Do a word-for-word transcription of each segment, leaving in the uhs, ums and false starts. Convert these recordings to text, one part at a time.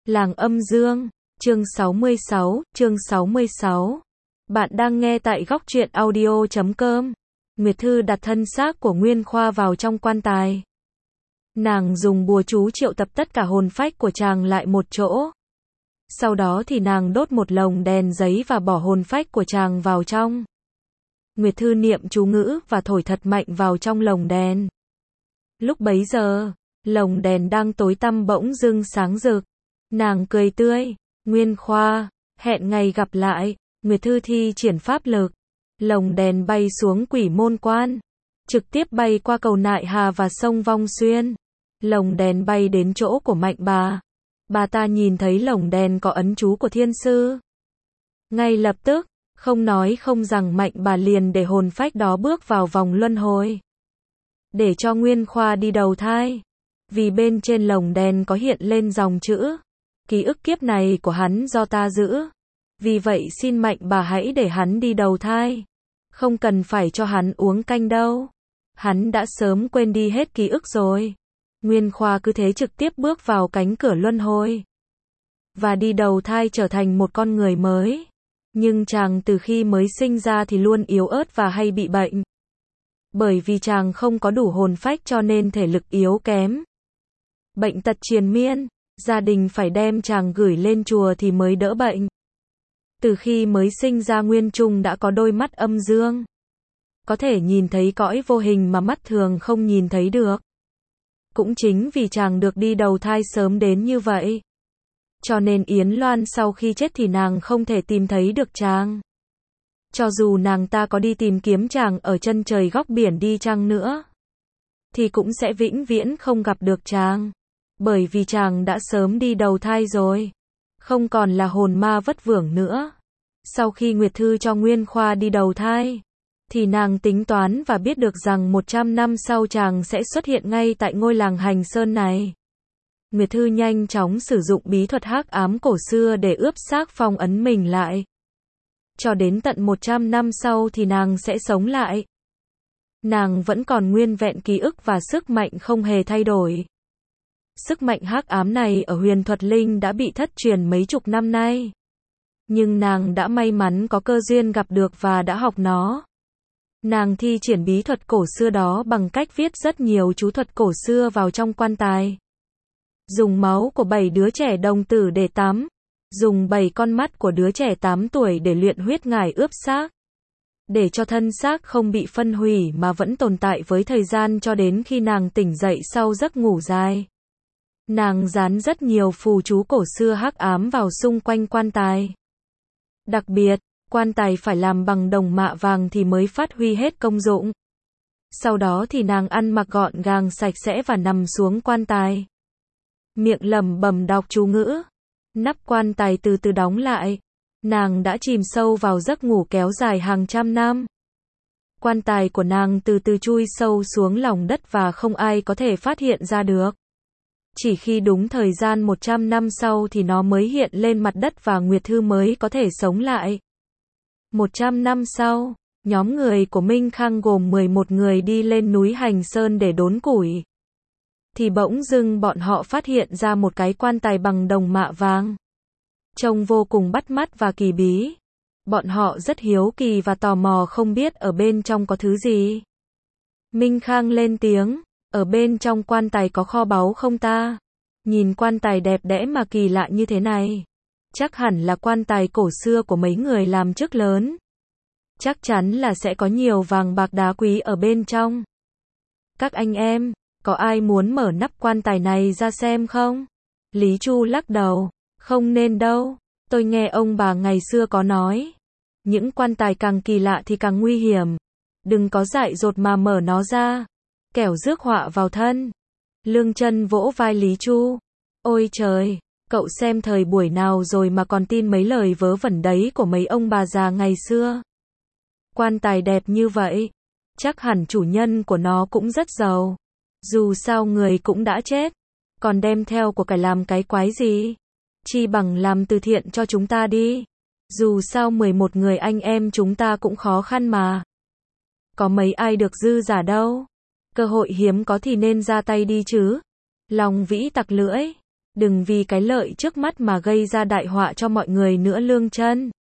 Làng Âm Dương, chương sáu mươi sáu, chương sáu mươi sáu. Bạn đang nghe tại góc truyện audio chấm com. Nguyệt Thư đặt thân xác của Nguyên Khoa vào trong quan tài. Nàng dùng bùa chú triệu tập tất cả hồn phách của chàng lại một chỗ. Sau đó thì nàng đốt một lồng đèn giấy và bỏ hồn phách của chàng vào trong. Nguyệt Thư niệm chú ngữ và thổi thật mạnh vào trong lồng đèn. Lúc bấy giờ, lồng đèn đang tối tăm bỗng dưng sáng rực. Nàng cười tươi, Nguyên Khoa, hẹn ngày gặp lại. Nguyệt Thư thi triển pháp lực. Lồng đèn bay xuống Quỷ Môn Quan, trực tiếp bay qua cầu Nại Hà và sông Vong Xuyên. Lồng đèn bay đến chỗ của Mạnh Bà. Bà ta nhìn thấy lồng đèn có ấn chú của thiên sư. Ngay lập tức, không nói không rằng Mạnh Bà liền để hồn phách đó bước vào vòng luân hồi. Để cho Nguyên Khoa đi đầu thai. Vì bên trên lồng đèn có hiện lên dòng chữ: ký ức kiếp này của hắn do ta giữ. Vì vậy xin Mạnh Bà hãy để hắn đi đầu thai. Không cần phải cho hắn uống canh đâu. Hắn đã sớm quên đi hết ký ức rồi. Nguyên Khoa cứ thế trực tiếp bước vào cánh cửa luân hồi. Và đi đầu thai trở thành một con người mới. Nhưng chàng từ khi mới sinh ra thì luôn yếu ớt và hay bị bệnh. Bởi vì chàng không có đủ hồn phách cho nên thể lực yếu kém. Bệnh tật triền miên, gia đình phải đem chàng gửi lên chùa thì mới đỡ bệnh. Từ khi mới sinh ra Nguyên Trung đã có đôi mắt âm dương. Có thể nhìn thấy cõi vô hình mà mắt thường không nhìn thấy được. Cũng chính vì chàng được đi đầu thai sớm đến như vậy. Cho nên Yến Loan sau khi chết thì nàng không thể tìm thấy được chàng. Cho dù nàng ta có đi tìm kiếm chàng ở chân trời góc biển đi chăng nữa, thì cũng sẽ vĩnh viễn không gặp được chàng. Bởi vì chàng đã sớm đi đầu thai rồi. Không còn là hồn ma vất vưởng nữa. Sau khi Nguyệt Thư cho Nguyên Khoa đi đầu thai, thì nàng tính toán và biết được rằng một trăm năm sau chàng sẽ xuất hiện ngay tại ngôi làng Hành Sơn này. Nguyệt Thư nhanh chóng sử dụng bí thuật hắc ám cổ xưa để ướp xác phong ấn mình lại. Cho đến tận một trăm năm sau thì nàng sẽ sống lại. Nàng vẫn còn nguyên vẹn ký ức và sức mạnh không hề thay đổi. Sức mạnh hắc ám này ở huyền thuật linh đã bị thất truyền mấy chục năm nay. Nhưng nàng đã may mắn có cơ duyên gặp được và đã học nó. Nàng thi triển bí thuật cổ xưa đó bằng cách viết rất nhiều chú thuật cổ xưa vào trong quan tài. Dùng máu của bảy đứa trẻ đồng tử để tắm. Dùng bảy con mắt của đứa trẻ tám tuổi để luyện huyết ngải ướp xác. Để cho thân xác không bị phân hủy mà vẫn tồn tại với thời gian cho đến khi nàng tỉnh dậy sau giấc ngủ dài. Nàng dán rất nhiều phù chú cổ xưa hắc ám vào xung quanh quan tài. Đặc biệt, quan tài phải làm bằng đồng mạ vàng thì mới phát huy hết công dụng. Sau đó thì nàng ăn mặc gọn gàng sạch sẽ và nằm xuống quan tài. Miệng lẩm bẩm đọc chú ngữ. Nắp quan tài từ từ đóng lại. Nàng đã chìm sâu vào giấc ngủ kéo dài hàng trăm năm. Quan tài của nàng từ từ chui sâu xuống lòng đất và không ai có thể phát hiện ra được. Chỉ khi đúng thời gian một trăm năm sau thì nó mới hiện lên mặt đất và Nguyệt Thư mới có thể sống lại. một trăm năm sau, nhóm người của Minh Khang gồm mười một người đi lên núi Hành Sơn để đốn củi. Thì bỗng dưng bọn họ phát hiện ra một cái quan tài bằng đồng mạ vàng. Trông vô cùng bắt mắt và kỳ bí. Bọn họ rất hiếu kỳ và tò mò không biết ở bên trong có thứ gì. Minh Khang lên tiếng, ở bên trong quan tài có kho báu không ta? Nhìn quan tài đẹp đẽ mà kỳ lạ như thế này. Chắc hẳn là quan tài cổ xưa của mấy người làm chức lớn. Chắc chắn là sẽ có nhiều vàng bạc đá quý ở bên trong. Các anh em, có ai muốn mở nắp quan tài này ra xem không? Lý Chu lắc đầu, không nên đâu. Tôi nghe ông bà ngày xưa có nói, những quan tài càng kỳ lạ thì càng nguy hiểm. Đừng có dại dột mà mở nó ra, kẻo rước họa vào thân. Lương Chân vỗ vai Lý Chu. Ôi trời, cậu xem thời buổi nào rồi mà còn tin mấy lời vớ vẩn đấy của mấy ông bà già ngày xưa. Quan tài đẹp như vậy, chắc hẳn chủ nhân của nó cũng rất giàu. Dù sao người cũng đã chết, còn đem theo của cải làm cái quái gì? Chi bằng làm từ thiện cho chúng ta đi. Dù sao mười một người anh em chúng ta cũng khó khăn mà. Có mấy ai được dư giả đâu. Cơ hội hiếm có thì nên ra tay đi chứ. Lòng Vĩ tặc lưỡi. Đừng vì cái lợi trước mắt mà gây ra đại họa cho mọi người nữa Lương Chân.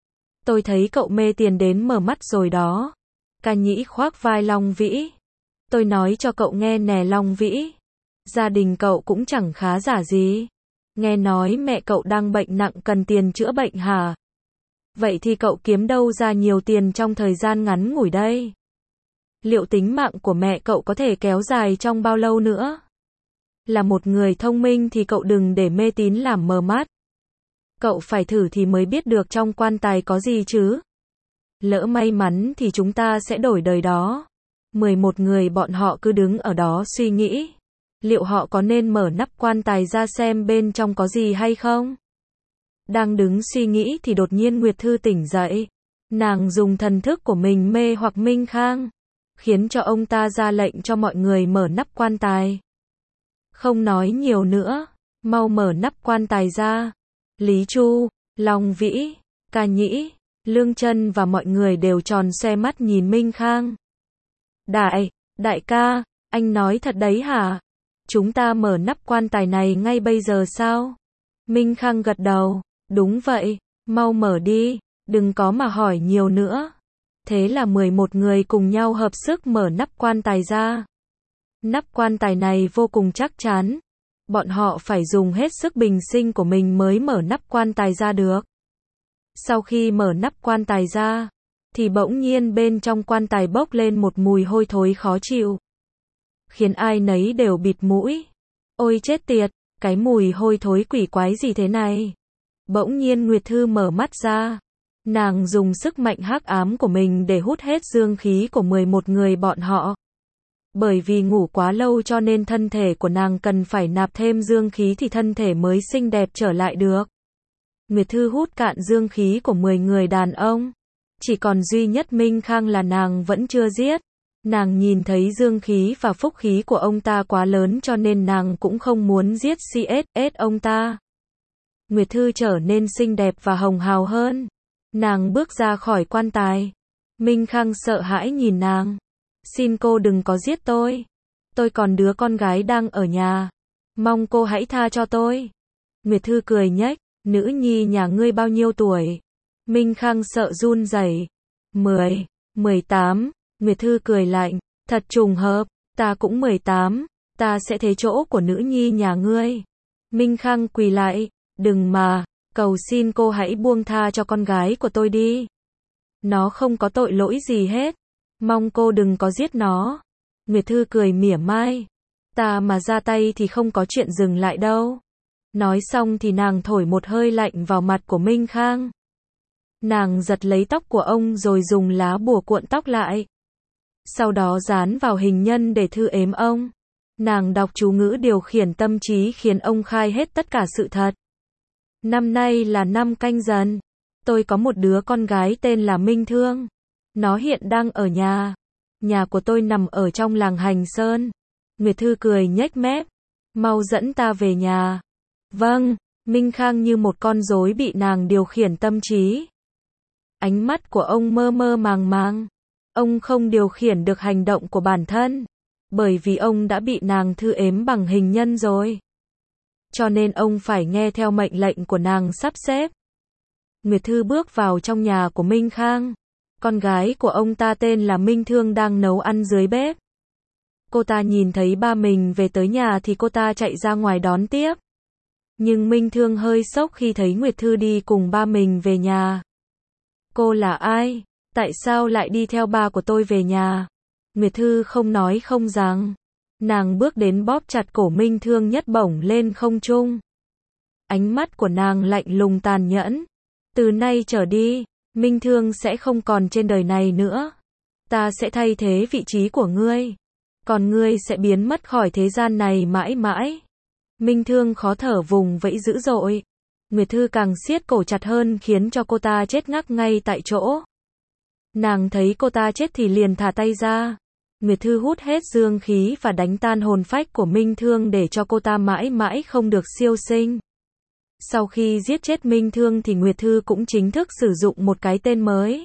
Tôi thấy cậu mê tiền đến mở mắt rồi đó. Ca Nhĩ khoác vai Long Vĩ. Tôi nói cho cậu nghe nè Long Vĩ. Gia đình cậu cũng chẳng khá giả gì. Nghe nói mẹ cậu đang bệnh nặng cần tiền chữa bệnh hả? Vậy thì cậu kiếm đâu ra nhiều tiền trong thời gian ngắn ngủi đây? Liệu tính mạng của mẹ cậu có thể kéo dài trong bao lâu nữa? Là một người thông minh thì cậu đừng để mê tín làm mờ mắt. Cậu phải thử thì mới biết được trong quan tài có gì chứ. Lỡ may mắn thì chúng ta sẽ đổi đời đó. mười một người bọn họ cứ đứng ở đó suy nghĩ. Liệu họ có nên mở nắp quan tài ra xem bên trong có gì hay không? Đang đứng suy nghĩ thì đột nhiên Nguyệt Thư tỉnh dậy. Nàng dùng thần thức của mình mê hoặc Minh Khang, khiến cho ông ta ra lệnh cho mọi người mở nắp quan tài. Không nói nhiều nữa, mau mở nắp quan tài ra. Lý Chu, Long Vĩ, Ca Nhĩ, Lương Chân và mọi người đều tròn xoe mắt nhìn Minh Khang. Đại, đại ca, anh nói thật đấy hả? Chúng ta mở nắp quan tài này ngay bây giờ sao? Minh Khang gật đầu, đúng vậy, mau mở đi, đừng có mà hỏi nhiều nữa. Thế là mười một người cùng nhau hợp sức mở nắp quan tài ra. Nắp quan tài này vô cùng chắc chắn. Bọn họ phải dùng hết sức bình sinh của mình mới mở nắp quan tài ra được. Sau khi mở nắp quan tài ra, thì bỗng nhiên bên trong quan tài bốc lên một mùi hôi thối khó chịu, khiến ai nấy đều bịt mũi. Ôi chết tiệt, cái mùi hôi thối quỷ quái gì thế này? Bỗng nhiên Nguyệt Thư mở mắt ra. Nàng dùng sức mạnh hắc ám của mình để hút hết dương khí của mười một người bọn họ. Bởi vì ngủ quá lâu cho nên thân thể của nàng cần phải nạp thêm dương khí thì thân thể mới xinh đẹp trở lại được. Nguyệt Thư hút cạn dương khí của mười người đàn ông. Chỉ còn duy nhất Minh Khang là nàng vẫn chưa giết. Nàng nhìn thấy dương khí và phúc khí của ông ta quá lớn cho nên nàng cũng không muốn giết xê ét ét ông ta. Nguyệt Thư trở nên xinh đẹp và hồng hào hơn. Nàng bước ra khỏi quan tài. Minh Khang sợ hãi nhìn nàng. Xin cô đừng có giết tôi. Tôi còn đứa con gái đang ở nhà. Mong cô hãy tha cho tôi. Nguyệt Thư cười nhếch. Nữ nhi nhà ngươi bao nhiêu tuổi? Minh Khang sợ run rẩy. Mười, mười tám. Nguyệt Thư cười lạnh. Thật trùng hợp, ta cũng mười tám. Ta sẽ thế chỗ của nữ nhi nhà ngươi. Minh Khang quỳ lại. Đừng mà, cầu xin cô hãy buông tha cho con gái của tôi đi. Nó không có tội lỗi gì hết. Mong cô đừng có giết nó. Nguyệt Thư cười mỉa mai. Ta mà ra tay thì không có chuyện dừng lại đâu. Nói xong thì nàng thổi một hơi lạnh vào mặt của Minh Khang. Nàng giật lấy tóc của ông rồi dùng lá bùa cuộn tóc lại. Sau đó dán vào hình nhân để thư ếm ông. Nàng đọc chú ngữ điều khiển tâm trí khiến ông khai hết tất cả sự thật. Năm nay là năm Canh Dần. Tôi có một đứa con gái tên là Minh Thương. Nó hiện đang ở nhà. Nhà của tôi nằm ở trong làng Hành Sơn. Nguyệt Thư cười nhếch mép. Mau dẫn ta về nhà. Vâng, Minh Khang như một con rối bị nàng điều khiển tâm trí. Ánh mắt của ông mơ mơ màng màng. Ông không điều khiển được hành động của bản thân. Bởi vì ông đã bị nàng thư ếm bằng hình nhân rồi. Cho nên ông phải nghe theo mệnh lệnh của nàng sắp xếp. Nguyệt Thư bước vào trong nhà của Minh Khang. Con gái của ông ta tên là Minh Thương đang nấu ăn dưới bếp. Cô ta nhìn thấy ba mình về tới nhà thì cô ta chạy ra ngoài đón tiếp. Nhưng Minh Thương hơi sốc khi thấy Nguyệt Thư đi cùng ba mình về nhà. Cô là ai? Tại sao lại đi theo ba của tôi về nhà? Nguyệt Thư không nói không rằng. Nàng bước đến bóp chặt cổ Minh Thương nhấc bổng lên không trung. Ánh mắt của nàng lạnh lùng tàn nhẫn. Từ nay trở đi, Minh Thương sẽ không còn trên đời này nữa. Ta sẽ thay thế vị trí của ngươi. Còn ngươi sẽ biến mất khỏi thế gian này mãi mãi. Minh Thương khó thở vùng vẫy dữ dội. Nguyệt Thư càng siết cổ chặt hơn khiến cho cô ta chết ngắc ngay tại chỗ. Nàng thấy cô ta chết thì liền thả tay ra. Nguyệt Thư hút hết dương khí và đánh tan hồn phách của Minh Thương để cho cô ta mãi mãi không được siêu sinh. Sau khi giết chết Minh Thương thì Nguyệt Thư cũng chính thức sử dụng một cái tên mới.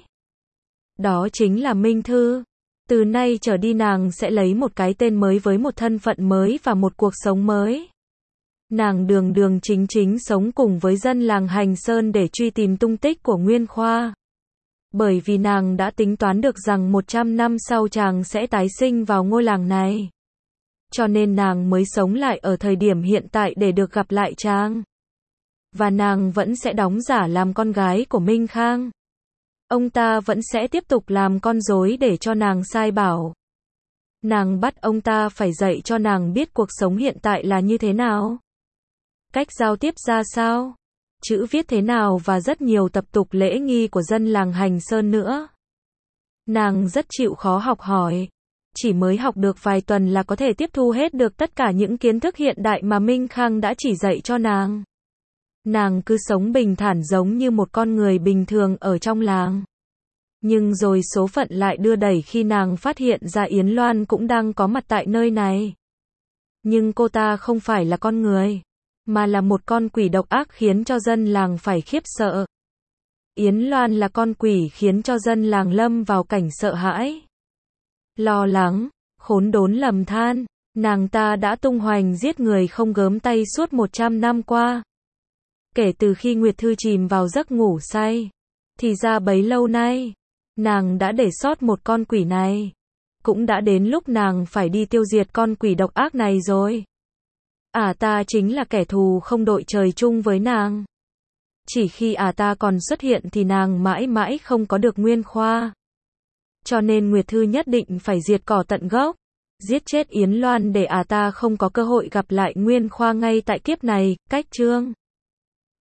Đó chính là Minh Thư. Từ nay trở đi nàng sẽ lấy một cái tên mới với một thân phận mới và một cuộc sống mới. Nàng đường đường chính chính sống cùng với dân làng Hành Sơn để truy tìm tung tích của Nguyên Khoa. Bởi vì nàng đã tính toán được rằng một trăm năm sau chàng sẽ tái sinh vào ngôi làng này. Cho nên nàng mới sống lại ở thời điểm hiện tại để được gặp lại chàng. Và nàng vẫn sẽ đóng giả làm con gái của Minh Khang. Ông ta vẫn sẽ tiếp tục làm con rối để cho nàng sai bảo. Nàng bắt ông ta phải dạy cho nàng biết cuộc sống hiện tại là như thế nào. Cách giao tiếp ra sao, chữ viết thế nào và rất nhiều tập tục lễ nghi của dân làng Hành Sơn nữa. Nàng rất chịu khó học hỏi. Chỉ mới học được vài tuần là có thể tiếp thu hết được tất cả những kiến thức hiện đại mà Minh Khang đã chỉ dạy cho nàng. Nàng cứ sống bình thản giống như một con người bình thường ở trong làng. Nhưng rồi số phận lại đưa đẩy khi nàng phát hiện ra Yến Loan cũng đang có mặt tại nơi này. Nhưng cô ta không phải là con người, mà là một con quỷ độc ác khiến cho dân làng phải khiếp sợ. Yến Loan là con quỷ khiến cho dân làng lâm vào cảnh sợ hãi, lo lắng, khốn đốn lầm than. Nàng ta đã tung hoành giết người không gớm tay suốt một trăm năm qua. Kể từ khi Nguyệt Thư chìm vào giấc ngủ say, thì ra bấy lâu nay, nàng đã để sót một con quỷ này. Cũng đã đến lúc nàng phải đi tiêu diệt con quỷ độc ác này rồi. Ả ta chính là kẻ thù không đội trời chung với nàng. Chỉ khi ả ta còn xuất hiện thì nàng mãi mãi không có được Nguyên Khoa. Cho nên Nguyệt Thư nhất định phải diệt cỏ tận gốc, giết chết Yến Loan để ả ta không có cơ hội gặp lại Nguyên Khoa ngay tại kiếp này. Cách chương